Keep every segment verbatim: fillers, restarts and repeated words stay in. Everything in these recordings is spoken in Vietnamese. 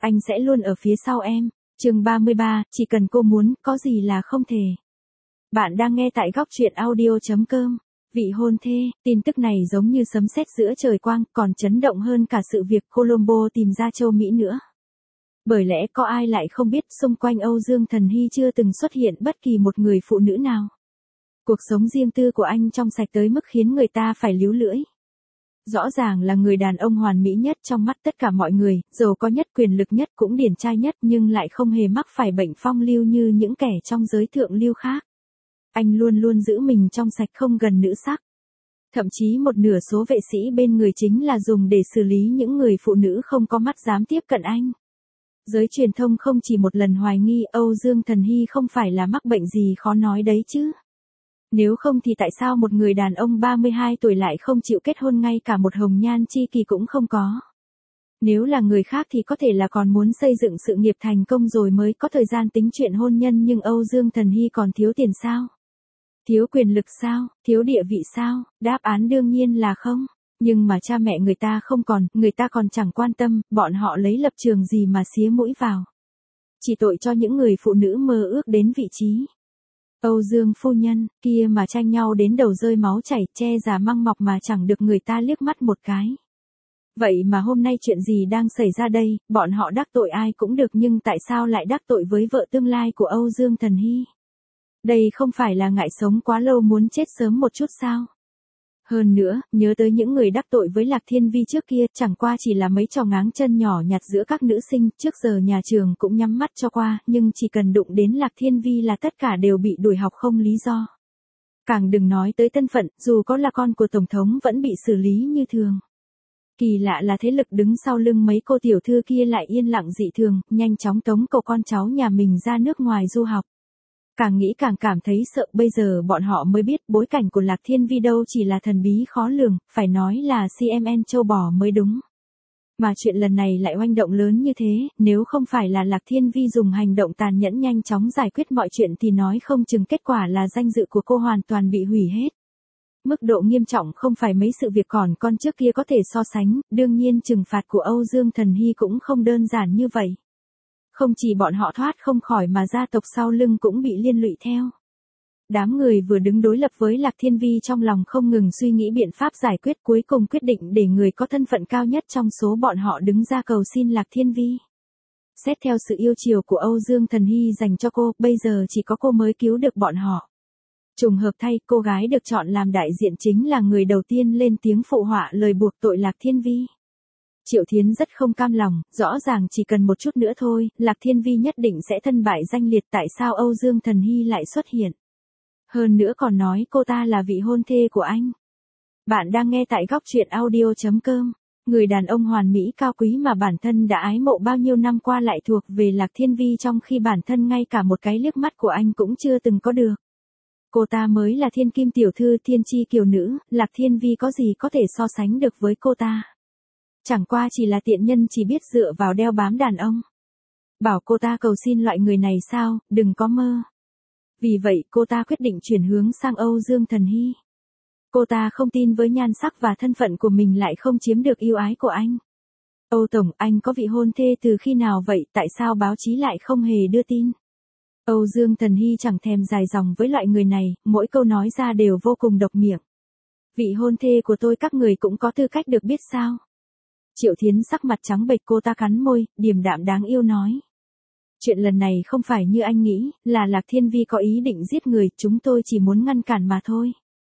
Anh sẽ luôn ở phía sau em. Chương ba mươi ba, chỉ cần cô muốn, có gì là không thể. Bạn đang nghe tại góc truyện audio chấm com. Vị hôn thê, tin tức này giống như sấm sét giữa trời quang, còn chấn động hơn cả sự việc Colombo tìm ra châu Mỹ nữa. Bởi lẽ có ai lại không biết xung quanh Âu Dương Thần Hy chưa từng xuất hiện bất kỳ một người phụ nữ nào. Cuộc sống riêng tư của anh trong sạch tới mức khiến người ta phải líu lưỡi. Rõ ràng là người đàn ông hoàn mỹ nhất trong mắt tất cả mọi người, giàu có nhất, quyền lực nhất, cũng điển trai nhất, nhưng lại không hề mắc phải bệnh phong lưu như những kẻ trong giới thượng lưu khác. Anh luôn luôn giữ mình trong sạch không gần nữ sắc. Thậm chí một nửa số vệ sĩ bên người chính là dùng để xử lý những người phụ nữ không có mắt dám tiếp cận anh. Giới truyền thông không chỉ một lần hoài nghi Âu Dương Thần Hy không phải là mắc bệnh gì khó nói đấy chứ. Nếu không thì tại sao một người đàn ông ba mươi hai tuổi lại không chịu kết hôn, ngay cả một hồng nhan chi kỷ cũng không có. Nếu là người khác thì có thể là còn muốn xây dựng sự nghiệp thành công rồi mới có thời gian tính chuyện hôn nhân, nhưng Âu Dương Thần Hy còn thiếu tiền sao? Thiếu quyền lực sao? Thiếu địa vị sao? Đáp án đương nhiên là không. Nhưng mà cha mẹ người ta không còn, người ta còn chẳng quan tâm, bọn họ lấy lập trường gì mà xía mũi vào. Chỉ tội cho những người phụ nữ mơ ước đến vị trí. Âu Dương phu nhân, kia mà tranh nhau đến đầu rơi máu chảy, che giả măng mọc mà chẳng được người ta liếc mắt một cái. Vậy mà hôm nay chuyện gì đang xảy ra đây, bọn họ đắc tội ai cũng được nhưng tại sao lại đắc tội với vợ tương lai của Âu Dương Thần Hy? Đây không phải là ngại sống quá lâu muốn chết sớm một chút sao? Hơn nữa, nhớ tới những người đắc tội với Lạc Thiên Vi trước kia, chẳng qua chỉ là mấy trò ngáng chân nhỏ nhặt giữa các nữ sinh, trước giờ nhà trường cũng nhắm mắt cho qua, nhưng chỉ cần đụng đến Lạc Thiên Vi là tất cả đều bị đuổi học không lý do. Càng đừng nói tới thân phận, dù có là con của Tổng thống vẫn bị xử lý như thường. Kỳ lạ là thế lực đứng sau lưng mấy cô tiểu thư kia lại yên lặng dị thường, nhanh chóng tống cổ con cháu nhà mình ra nước ngoài du học. Càng nghĩ càng cảm thấy sợ, bây giờ bọn họ mới biết bối cảnh của Lạc Thiên Vi đâu chỉ là thần bí khó lường, phải nói là xê em en châu bò mới đúng. Mà chuyện lần này lại oanh động lớn như thế, nếu không phải là Lạc Thiên Vi dùng hành động tàn nhẫn nhanh chóng giải quyết mọi chuyện thì nói không chừng kết quả là danh dự của cô hoàn toàn bị hủy hết. Mức độ nghiêm trọng không phải mấy sự việc còn con trước kia có thể so sánh, đương nhiên trừng phạt của Âu Dương Thần Hy cũng không đơn giản như vậy. Không chỉ bọn họ thoát không khỏi mà gia tộc sau lưng cũng bị liên lụy theo. Đám người vừa đứng đối lập với Lạc Thiên Vi trong lòng không ngừng suy nghĩ biện pháp giải quyết, cuối cùng quyết định để người có thân phận cao nhất trong số bọn họ đứng ra cầu xin Lạc Thiên Vi. Xét theo sự yêu chiều của Âu Dương Thần Hy dành cho cô, bây giờ chỉ có cô mới cứu được bọn họ. Trùng hợp thay, cô gái được chọn làm đại diện chính là người đầu tiên lên tiếng phụ họa lời buộc tội Lạc Thiên Vi. Triệu Thiến rất không cam lòng, rõ ràng chỉ cần một chút nữa thôi, Lạc Thiên Vi nhất định sẽ thân bại danh liệt, tại sao Âu Dương Thần Hy lại xuất hiện. Hơn nữa còn nói cô ta là vị hôn thê của anh. Bạn đang nghe tại góc truyện audio chấm com. Người đàn ông hoàn mỹ cao quý mà bản thân đã ái mộ bao nhiêu năm qua lại thuộc về Lạc Thiên Vi, trong khi bản thân ngay cả một cái liếc mắt của anh cũng chưa từng có được. Cô ta mới là thiên kim tiểu thư, thiên chi kiều nữ, Lạc Thiên Vi có gì có thể so sánh được với cô ta. Chẳng qua chỉ là tiện nhân chỉ biết dựa vào đeo bám đàn ông. Bảo cô ta cầu xin loại người này sao, đừng có mơ. Vì vậy cô ta quyết định chuyển hướng sang Âu Dương Thần Hy. Cô ta không tin với nhan sắc và thân phận của mình lại không chiếm được yêu ái của anh. Âu Tổng, anh có vị hôn thê từ khi nào vậy, tại sao báo chí lại không hề đưa tin? Âu Dương Thần Hy chẳng thèm dài dòng với loại người này, mỗi câu nói ra đều vô cùng độc miệng. Vị hôn thê của tôi các người cũng có tư cách được biết sao? Triệu Thiến sắc mặt trắng bệch, cô ta cắn môi, điềm đạm đáng yêu nói. Chuyện lần này không phải như anh nghĩ, là Lạc Thiên Vi có ý định giết người, chúng tôi chỉ muốn ngăn cản mà thôi.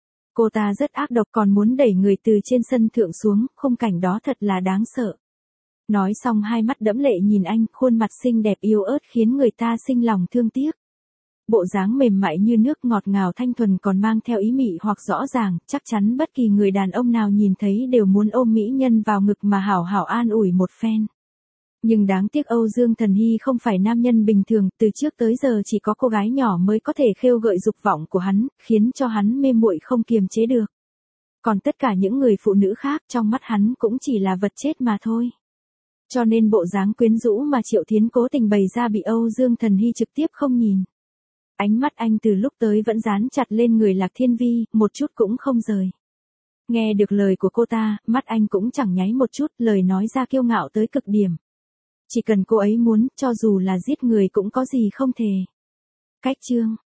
Cô ta rất ác độc, còn muốn đẩy người từ trên sân thượng xuống, khung cảnh đó thật là đáng sợ. Nói xong hai mắt đẫm lệ nhìn anh, khuôn mặt xinh đẹp yếu ớt khiến người ta sinh lòng thương tiếc. Bộ dáng mềm mại như nước, ngọt ngào thanh thuần, còn mang theo ý mị hoặc rõ ràng, chắc chắn bất kỳ người đàn ông nào nhìn thấy đều muốn ôm mỹ nhân vào ngực mà hảo hảo an ủi một phen. Nhưng đáng tiếc Âu Dương Thần Hy không phải nam nhân bình thường, từ trước tới giờ chỉ có cô gái nhỏ mới có thể khêu gợi dục vọng của hắn, khiến cho hắn mê muội không kiềm chế được. Còn tất cả những người phụ nữ khác trong mắt hắn cũng chỉ là vật chết mà thôi. Cho nên bộ dáng quyến rũ mà Triệu Thiến cố tình bày ra bị Âu Dương Thần Hy trực tiếp không nhìn. Ánh mắt anh từ lúc tới vẫn dán chặt lên người Lạc Thiên Vi, một chút cũng không rời. Nghe được lời của cô ta, mắt anh cũng chẳng nháy một chút, lời nói ra kiêu ngạo tới cực điểm. Chỉ cần cô ấy muốn, cho dù là giết người cũng có gì không thể. Cách chương